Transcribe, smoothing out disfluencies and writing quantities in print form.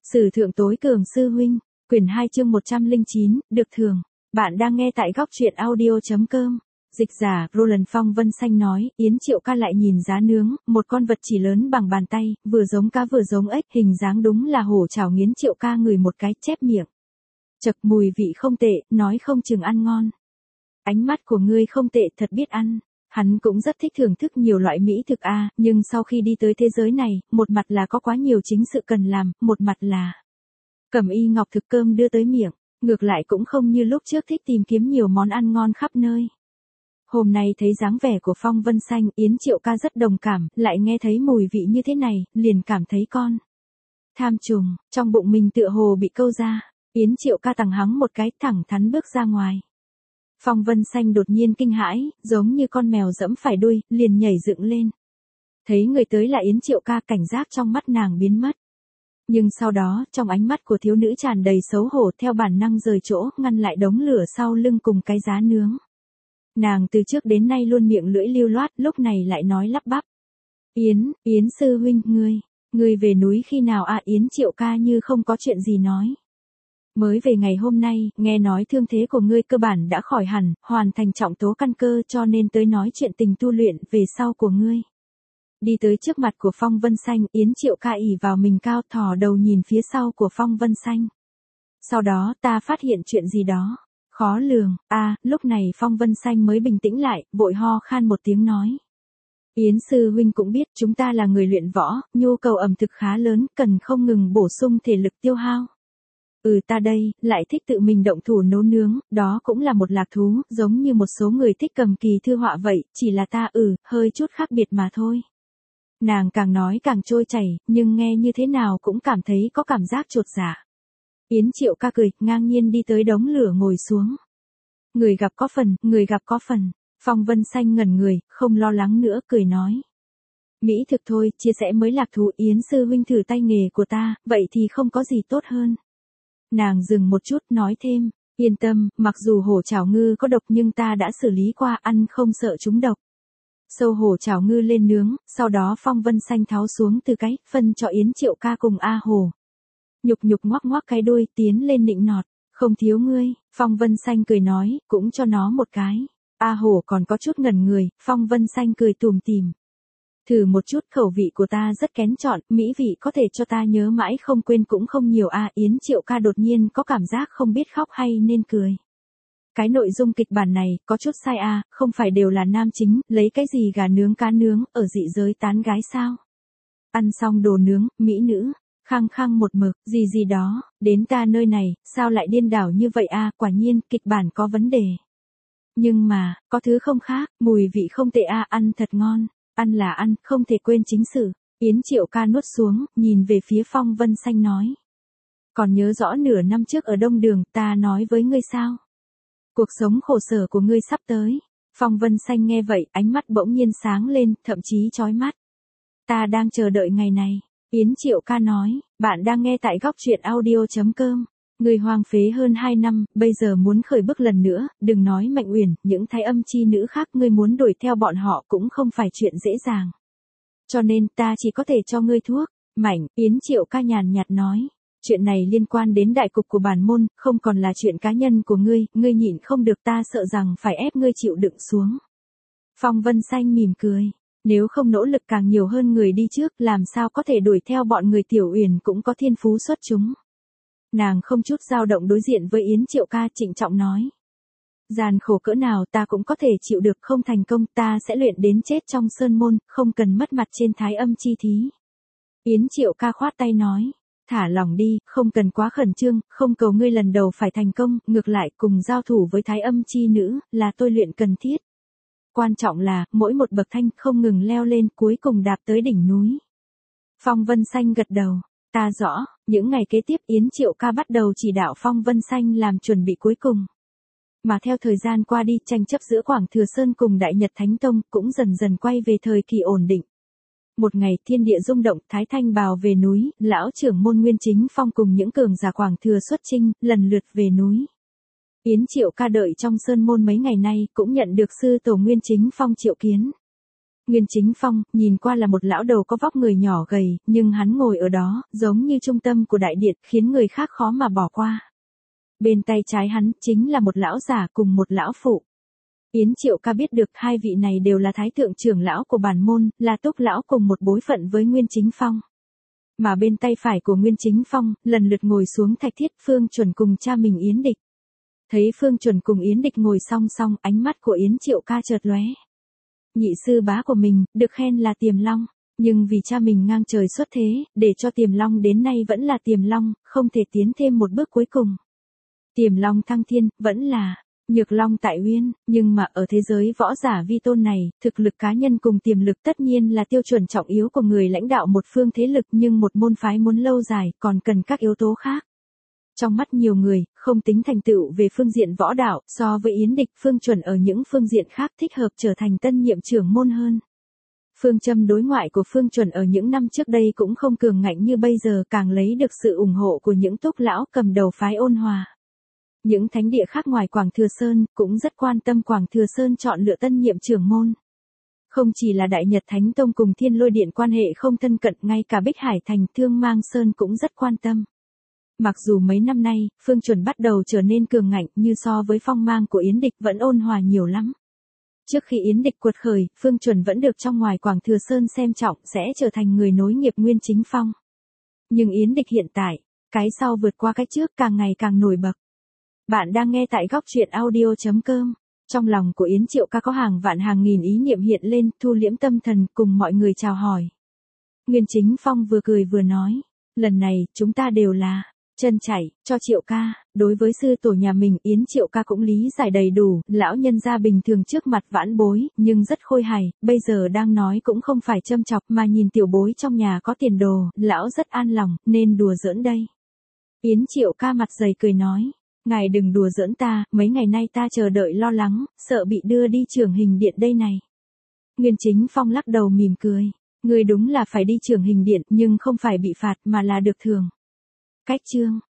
Sử thượng tối cường sư huynh, quyển 2 chương 109, được thường. Bạn đang nghe tại góc truyện audio.com. Dịch giả, Roland Phong Vân Xanh nói, Yến Triệu Ca lại nhìn giá nướng, một con vật chỉ lớn bằng bàn tay, vừa giống cá vừa giống ếch, hình dáng đúng là hổ chảo nghiến. Triệu Ca ngửi một cái, chép miệng. Chậc, mùi vị không tệ, nói không chừng ăn ngon. Ánh mắt của ngươi không tệ, thật biết ăn. Hắn cũng rất thích thưởng thức nhiều loại mỹ thực nhưng sau khi đi tới thế giới này, một mặt là có quá nhiều chính sự cần làm, một mặt là Cẩm Y Ngọc thực cơm đưa tới miệng, ngược lại cũng không như lúc trước thích tìm kiếm nhiều món ăn ngon khắp nơi. Hôm nay thấy dáng vẻ của Phong Vân Xanh, Yến Triệu Ca rất đồng cảm, lại nghe thấy mùi vị như thế này, liền cảm thấy con tham trùng, trong bụng mình tựa hồ bị câu ra. Yến Triệu Ca tằng hắng một cái, thẳng thắn bước ra ngoài. Phong Vân Xanh đột nhiên kinh hãi, giống như con mèo dẫm phải đuôi, liền nhảy dựng lên. Thấy người tới là Yến Triệu Ca, cảnh giác trong mắt nàng biến mất. Nhưng sau đó, trong ánh mắt của thiếu nữ tràn đầy xấu hổ, theo bản năng rời chỗ, ngăn lại đống lửa sau lưng cùng cái giá nướng. Nàng từ trước đến nay luôn miệng lưỡi lưu loát, lúc này lại nói lắp bắp. Yến sư huynh, ngươi về núi khi nào Yến Triệu Ca như không có chuyện gì nói. Mới về ngày hôm nay, nghe nói thương thế của ngươi cơ bản đã khỏi hẳn, hoàn thành trọng tố căn cơ, cho nên tới nói chuyện tình tu luyện về sau của ngươi. Đi tới trước mặt của Phong Vân Xanh, Yến Triệu Ca ỷ vào mình cao, thò đầu nhìn phía sau của Phong Vân Xanh. Sau đó ta phát hiện chuyện gì đó khó lường. Lúc này Phong Vân Xanh mới bình tĩnh lại, vội ho khan một tiếng nói. Yến sư huynh cũng biết chúng ta là người luyện võ, nhu cầu ẩm thực khá lớn, cần không ngừng bổ sung thể lực tiêu hao. Ta đây, lại thích tự mình động thủ nấu nướng, đó cũng là một lạc thú, giống như một số người thích cầm kỳ thư họa vậy, chỉ là ta hơi chút khác biệt mà thôi. Nàng càng nói càng trôi chảy, nhưng nghe như thế nào cũng cảm thấy có cảm giác chột dạ. Yến Triệu Ca cười, ngang nhiên đi tới đống lửa ngồi xuống. Người gặp có phần. Phong Vân Xanh ngẩn người, không lo lắng nữa, cười nói. Mỹ thực thôi, chia sẻ mới lạc thú. Yến sư huynh thử tay nghề của ta, vậy thì không có gì tốt hơn. Nàng dừng một chút, nói thêm, yên tâm, mặc dù hổ chảo ngư có độc nhưng ta đã xử lý qua, ăn không sợ chúng độc. Sâu hổ chảo ngư lên nướng, sau đó Phong Vân Xanh tháo xuống từ cái, phân cho Yến Triệu Ca cùng hổ. Nhục ngoắc ngoắc cái đuôi, tiến lên nịnh nọt, không thiếu ngươi. Phong Vân Xanh cười nói, cũng cho nó một cái. Hổ còn có chút ngẩn người, Phong Vân Xanh cười tủm tỉm. Thử một chút, khẩu vị của ta rất kén chọn, mỹ vị có thể cho ta nhớ mãi không quên cũng không nhiều. Yến Triệu Ca đột nhiên có cảm giác không biết khóc hay nên cười. Cái nội dung kịch bản này, có chút sai không phải đều là nam chính, lấy cái gì gà nướng cá nướng, ở dị giới tán gái sao? Ăn xong đồ nướng, mỹ nữ, khăng khăng một mực, gì đó, đến ta nơi này, sao lại điên đảo như vậy quả nhiên, kịch bản có vấn đề. Nhưng mà, có thứ không khác, mùi vị không tệ ăn thật ngon. Ăn là ăn, không thể quên chính sự. Yến Triệu Ca nuốt xuống, nhìn về phía Phong Vân Xanh nói. Còn nhớ rõ nửa năm trước ở Đông Đường, ta nói với ngươi sao? Cuộc sống khổ sở của ngươi sắp tới. Phong Vân Xanh nghe vậy, ánh mắt bỗng nhiên sáng lên, thậm chí chói mắt. Ta đang chờ đợi ngày này. Yến Triệu Ca nói, bạn đang nghe tại góc truyện audio.com. Người hoang phế hơn 2 năm, bây giờ muốn khởi bước lần nữa, đừng nói Mạnh Uyển, những thái âm chi nữ khác ngươi muốn đuổi theo bọn họ cũng không phải chuyện dễ dàng. Cho nên ta chỉ có thể cho ngươi thuốc. Mạnh, Yến Triệu Ca nhàn nhạt nói. Chuyện này liên quan đến đại cục của bản môn, không còn là chuyện cá nhân của ngươi nhịn không được, ta sợ rằng phải ép ngươi chịu đựng xuống. Phong Vân Xanh mỉm cười. Nếu không nỗ lực càng nhiều hơn người đi trước, làm sao có thể đuổi theo bọn người. Tiểu Uyển cũng có thiên phú xuất chúng. Nàng không chút dao động đối diện với Yến Triệu Ca, trịnh trọng nói. Gian khổ cỡ nào ta cũng có thể chịu được, không thành công ta sẽ luyện đến chết trong sơn môn, không cần mất mặt trên thái âm chi thí. Yến Triệu Ca khoát tay nói. Thả lòng đi, không cần quá khẩn trương, không cầu ngươi lần đầu phải thành công, ngược lại cùng giao thủ với thái âm chi nữ, là tôi luyện cần thiết. Quan trọng là, mỗi một bậc thanh không ngừng leo lên, cuối cùng đạp tới đỉnh núi. Phong Vân Xanh gật đầu. Ta rõ. Những ngày kế tiếp Yến Triệu Ca bắt đầu chỉ đạo Phong Vân Xanh làm chuẩn bị cuối cùng. Mà theo thời gian qua đi, tranh chấp giữa Quảng Thừa Sơn cùng Đại Nhật Thánh Tông cũng dần dần quay về thời kỳ ổn định. Một ngày thiên địa rung động, Thái Thanh bào về núi, lão trưởng môn Nguyên Chính Phong cùng những cường giả Quảng Thừa xuất chinh, lần lượt về núi. Yến Triệu Ca đợi trong sơn môn mấy ngày nay cũng nhận được sư tổ Nguyên Chính Phong triệu kiến. Nguyên Chính Phong, nhìn qua là một lão đầu có vóc người nhỏ gầy, nhưng hắn ngồi ở đó, giống như trung tâm của đại điện, khiến người khác khó mà bỏ qua. Bên tay trái hắn, chính là một lão giả cùng một lão phụ. Yến Triệu Ca biết được hai vị này đều là thái thượng trưởng lão của bản môn, là túc lão cùng một bối phận với Nguyên Chính Phong. Mà bên tay phải của Nguyên Chính Phong, lần lượt ngồi xuống Thạch Thiết, Phương Chuẩn cùng cha mình Yến Địch. Thấy Phương Chuẩn cùng Yến Địch ngồi song song, ánh mắt của Yến Triệu Ca chợt lóe. Nhị sư bá của mình, được khen là Tiềm Long, nhưng vì cha mình ngang trời xuất thế, để cho Tiềm Long đến nay vẫn là Tiềm Long, không thể tiến thêm một bước cuối cùng. Tiềm Long thăng thiên, vẫn là Nhược Long tại Uyên, nhưng mà ở thế giới võ giả vi tôn này, thực lực cá nhân cùng tiềm lực tất nhiên là tiêu chuẩn trọng yếu của người lãnh đạo một phương thế lực, nhưng một môn phái muốn lâu dài còn cần các yếu tố khác. Trong mắt nhiều người, không tính thành tựu về phương diện võ đạo, so với Yến Địch, Phương Chuẩn ở những phương diện khác thích hợp trở thành tân nhiệm trưởng môn hơn. Phương châm đối ngoại của Phương Chuẩn ở những năm trước đây cũng không cường ngạnh như bây giờ, càng lấy được sự ủng hộ của những túc lão cầm đầu phái Ôn Hòa. Những thánh địa khác ngoài Quảng Thừa Sơn cũng rất quan tâm Quảng Thừa Sơn chọn lựa tân nhiệm trưởng môn. Không chỉ là Đại Nhật Thánh Tông cùng Thiên Lôi Điện quan hệ không thân cận, ngay cả Bích Hải Thành Thương Mang Sơn cũng rất quan tâm. Mặc dù mấy năm nay, Phương Chuẩn bắt đầu trở nên cường ngạnh, như so với phong mang của Yến Địch vẫn ôn hòa nhiều lắm. Trước khi Yến Địch quật khởi, Phương Chuẩn vẫn được trong ngoài Quảng Thừa Sơn xem trọng, sẽ trở thành người nối nghiệp Nguyên Chính Phong. Nhưng Yến Địch hiện tại, cái sau vượt qua cái trước, càng ngày càng nổi bật. Bạn đang nghe tại góc truyện audio.com. Trong lòng của Yến Triệu Ca có hàng vạn hàng nghìn ý niệm hiện lên, thu liễm tâm thần, cùng mọi người chào hỏi. Nguyên Chính Phong vừa cười vừa nói, lần này, chúng ta đều là chân chảy cho Triệu Ca. Đối với sư tổ nhà mình, Yến Triệu Ca cũng lý giải đầy đủ, lão nhân gia bình thường trước mặt vãn bối, nhưng rất khôi hài, bây giờ đang nói cũng không phải châm chọc, mà nhìn tiểu bối trong nhà có tiền đồ, lão rất an lòng, nên đùa giỡn đây. Yến Triệu Ca mặt dày cười nói, ngài đừng đùa giỡn ta, mấy ngày nay ta chờ đợi lo lắng, sợ bị đưa đi Trưởng Hình Điện đây này. Nguyên Chính Phong lắc đầu mỉm cười, ngươi đúng là phải đi Trưởng Hình Điện, nhưng không phải bị phạt mà là được thưởng. Cách chương